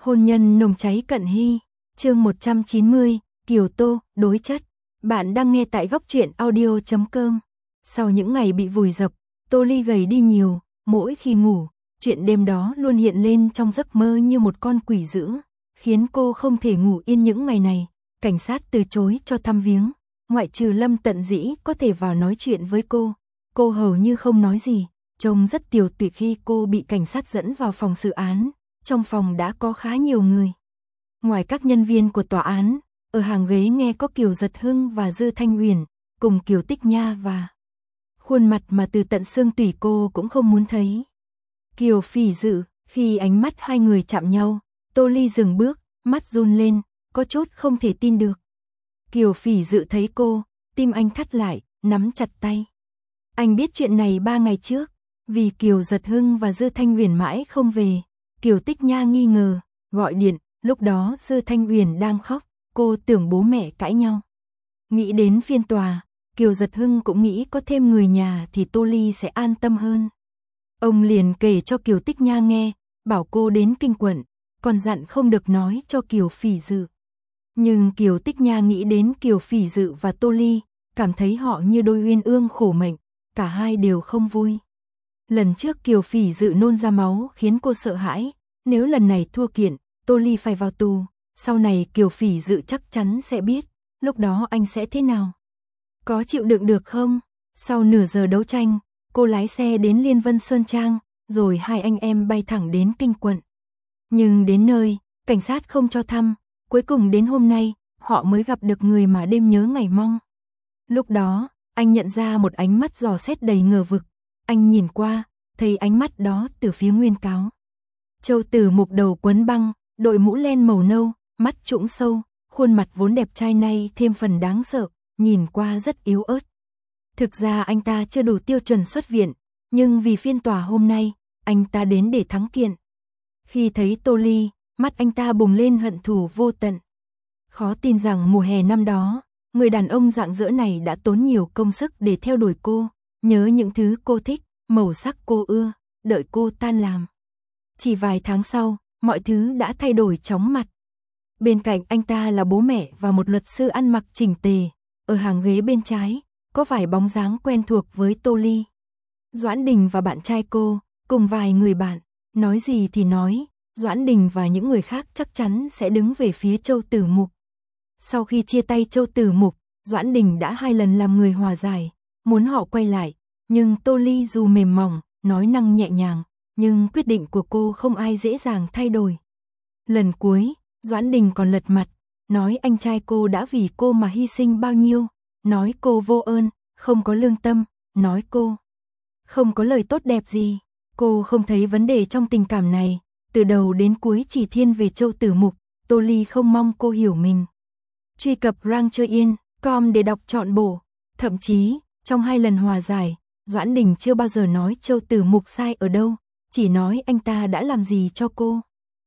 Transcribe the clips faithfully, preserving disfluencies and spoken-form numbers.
Hôn nhân nồng cháy cận hy, chương một trăm chín mươi, Kiều Tô, đối chất. Bạn đang nghe tại góc truyện audio chấm com. Sau những ngày bị vùi dập, Tô Ly gầy đi nhiều, mỗi khi ngủ, chuyện đêm đó luôn hiện lên trong giấc mơ như một con quỷ dữ, khiến cô không thể ngủ yên những ngày này. Cảnh sát từ chối cho thăm viếng, ngoại trừ Lâm Tận Dĩ có thể vào nói chuyện với cô, cô hầu như không nói gì, trông rất tiều tụy khi cô bị cảnh sát dẫn vào phòng xử án. Trong phòng đã có khá nhiều người. Ngoài các nhân viên của tòa án, ở hàng ghế nghe có Kiều Giật Hưng và Dư Thanh Huyền, cùng Kiều Tích Nha và khuôn mặt mà từ tận xương tủy cô cũng không muốn thấy. Kiều Phỉ Dự, khi ánh mắt hai người chạm nhau, Tô Ly dừng bước, mắt run lên, có chút không thể tin được. Kiều Phỉ Dự thấy cô, tim anh thắt lại, nắm chặt tay. Anh biết chuyện này ba ngày trước, vì Kiều Giật Hưng và Dư Thanh Huyền mãi không về. Kiều Tích Nha nghi ngờ, gọi điện, lúc đó Dư Thanh Huyền đang khóc, cô tưởng bố mẹ cãi nhau. Nghĩ đến phiên tòa, Kiều Giật Hưng cũng nghĩ có thêm người nhà thì Tô Ly sẽ an tâm hơn. Ông liền kể cho Kiều Tích Nha nghe, bảo cô đến Kinh Quận, còn dặn không được nói cho Kiều Phỉ Dự. Nhưng Kiều Tích Nha nghĩ đến Kiều Phỉ Dự và Tô Ly, cảm thấy họ như đôi uyên ương khổ mệnh, cả hai đều không vui. Lần trước Kiều Phỉ Dự nôn ra máu khiến cô sợ hãi, nếu lần này thua kiện, Tô Ly phải vào tù, sau này Kiều Phỉ Dự chắc chắn sẽ biết, lúc đó anh sẽ thế nào? Có chịu đựng được không? Sau nửa giờ đấu tranh, cô lái xe đến Liên Vân Sơn Trang, rồi hai anh em bay thẳng đến Kinh Quận. Nhưng đến nơi, cảnh sát không cho thăm, cuối cùng đến hôm nay, họ mới gặp được người mà đêm nhớ ngày mong. Lúc đó, anh nhận ra một ánh mắt dò xét đầy ngờ vực. Anh nhìn qua, thấy ánh mắt đó từ phía Nguyên Cáo. Châu Tử Mục đầu quấn băng, đội mũ len màu nâu, mắt trũng sâu, khuôn mặt vốn đẹp trai này thêm phần đáng sợ, nhìn qua rất yếu ớt. Thực ra anh ta chưa đủ tiêu chuẩn xuất viện, nhưng vì phiên tòa hôm nay, anh ta đến để thắng kiện. Khi thấy Tô Ly, mắt anh ta bùng lên hận thù vô tận. Khó tin rằng mùa hè năm đó, người đàn ông rạng rỡ này đã tốn nhiều công sức để theo đuổi cô, nhớ những thứ cô thích, màu sắc cô ưa, đợi cô tan làm. Chỉ vài tháng sau, mọi thứ đã thay đổi chóng mặt. Bên cạnh anh ta là bố mẹ và một luật sư ăn mặc chỉnh tề, ở hàng ghế bên trái, có vài bóng dáng quen thuộc với Tô Ly. Doãn Đình và bạn trai cô, cùng vài người bạn, nói gì thì nói, Doãn Đình và những người khác chắc chắn sẽ đứng về phía Châu Tử Mục. Sau khi chia tay Châu Tử Mục, Doãn Đình đã hai lần làm người hòa giải, muốn họ quay lại, nhưng Tô Ly dù mềm mỏng, nói năng nhẹ nhàng, nhưng quyết định của cô không ai dễ dàng thay đổi. Lần cuối, Doãn Đình còn lật mặt, nói anh trai cô đã vì cô mà hy sinh bao nhiêu, nói cô vô ơn, không có lương tâm, nói cô không có lời tốt đẹp gì. Cô không thấy vấn đề trong tình cảm này, từ đầu đến cuối chỉ thiên về Châu Tử Mục, Tô Ly không mong cô hiểu mình. Truy cập rang chơi yên chấm com để đọc trọn bộ, thậm chí, trong hai lần hòa giải, Doãn Đình chưa bao giờ nói Châu Tử Mục sai ở đâu, chỉ nói anh ta đã làm gì cho cô.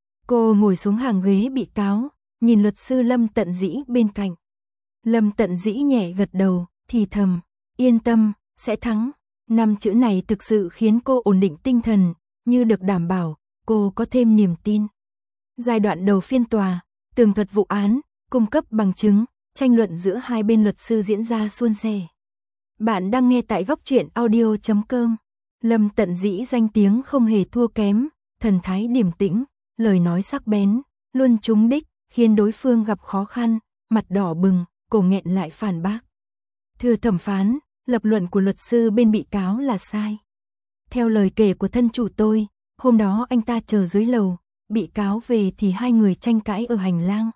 Cô ngồi xuống hàng ghế bị cáo, nhìn luật sư Lâm Tận Dĩ bên cạnh. Lâm Tận Dĩ nhẹ gật đầu, thì thầm, yên tâm, sẽ thắng. Năm chữ này thực sự khiến cô ổn định tinh thần, như được đảm bảo, cô có thêm niềm tin. Giai đoạn đầu phiên tòa, tường thuật vụ án, cung cấp bằng chứng, tranh luận giữa hai bên luật sư diễn ra suôn sẻ. Bạn đang nghe tại góc truyện audio chấm com. Lâm Tận Dĩ danh tiếng không hề thua kém, thần thái điềm tĩnh, lời nói sắc bén, luôn trúng đích, khiến đối phương gặp khó khăn, mặt đỏ bừng, cổ nghẹn lại phản bác. Thưa thẩm phán, lập luận của luật sư bên bị cáo là sai. Theo lời kể của thân chủ tôi, hôm đó anh ta chờ dưới lầu, bị cáo về thì hai người tranh cãi ở hành lang.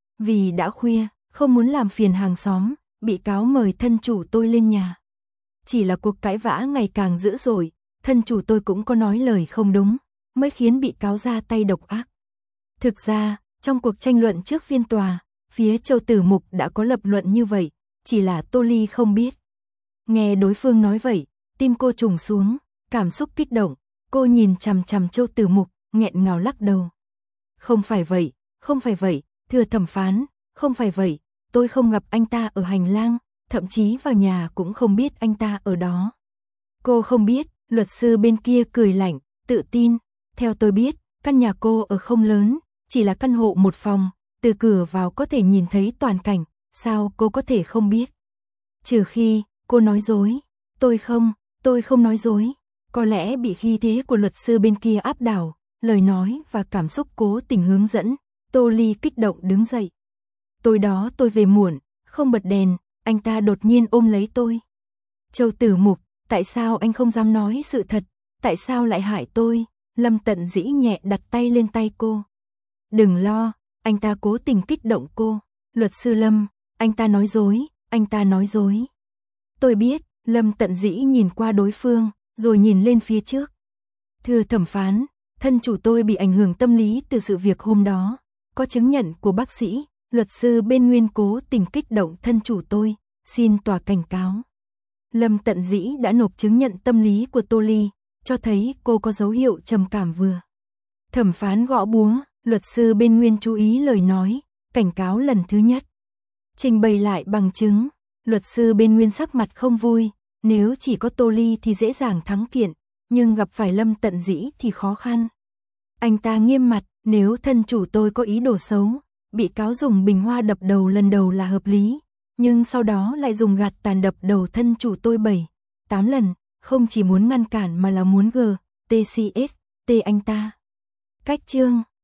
Vì đã khuya, không muốn làm phiền hàng xóm, bị cáo mời thân chủ tôi lên nhà. Chỉ là cuộc cãi vã ngày càng dữ dội, thân chủ tôi cũng có nói lời không đúng, mới khiến bị cáo ra tay độc ác. Thực ra, trong cuộc tranh luận trước phiên tòa, phía Châu Tử Mục đã có lập luận như vậy, chỉ là Tô Ly không biết. Nghe đối phương nói vậy, tim cô trùng xuống, cảm xúc kích động, cô nhìn chằm chằm Châu Tử Mục, nghẹn ngào lắc đầu. Không phải vậy, không phải vậy, thưa thẩm phán, không phải vậy, tôi không gặp anh ta ở hành lang, thậm chí vào nhà cũng không biết anh ta ở đó. Cô không biết, luật sư bên kia cười lạnh, tự tin, theo tôi biết, căn nhà cô ở không lớn, chỉ là căn hộ một phòng, từ cửa vào có thể nhìn thấy toàn cảnh, sao cô có thể không biết? Trừ khi, cô nói dối. Tôi không, tôi không nói dối. Có lẽ bị khí thế của luật sư bên kia áp đảo, lời nói và cảm xúc cố tình hướng dẫn, Tô Ly kích động đứng dậy. Tối đó tôi về muộn, không bật đèn, anh ta đột nhiên ôm lấy tôi. Châu Tử Mục, tại sao anh không dám nói sự thật, tại sao lại hại tôi? Lâm Tận Dĩ nhẹ đặt tay lên tay cô. Đừng lo, anh ta cố tình kích động cô. Luật sư Lâm, anh ta nói dối, anh ta nói dối. Tôi biết, Lâm Tận Dĩ nhìn qua đối phương, rồi nhìn lên phía trước. Thưa thẩm phán, thân chủ tôi bị ảnh hưởng tâm lý từ sự việc hôm đó. Có chứng nhận của bác sĩ, luật sư bên Nguyên cố tình kích động thân chủ tôi, xin tòa cảnh cáo. Lâm Tận Dĩ đã nộp chứng nhận tâm lý của Tô Ly, cho thấy cô có dấu hiệu trầm cảm vừa. Thẩm phán gõ búa, luật sư bên Nguyên chú ý lời nói, cảnh cáo lần thứ nhất. Trình bày lại bằng chứng, luật sư bên Nguyên sắc mặt không vui, nếu chỉ có Tô Ly thì dễ dàng thắng kiện, nhưng gặp phải Lâm Tận Dĩ thì khó khăn. Anh ta nghiêm mặt, nếu thân chủ tôi có ý đồ xấu, bị cáo dùng bình hoa đập đầu lần đầu là hợp lý, nhưng sau đó lại dùng gạt tàn đập đầu thân chủ tôi bảy, tám lần, không chỉ muốn ngăn cản mà là muốn g, tê xê ét, t anh ta. Cách chương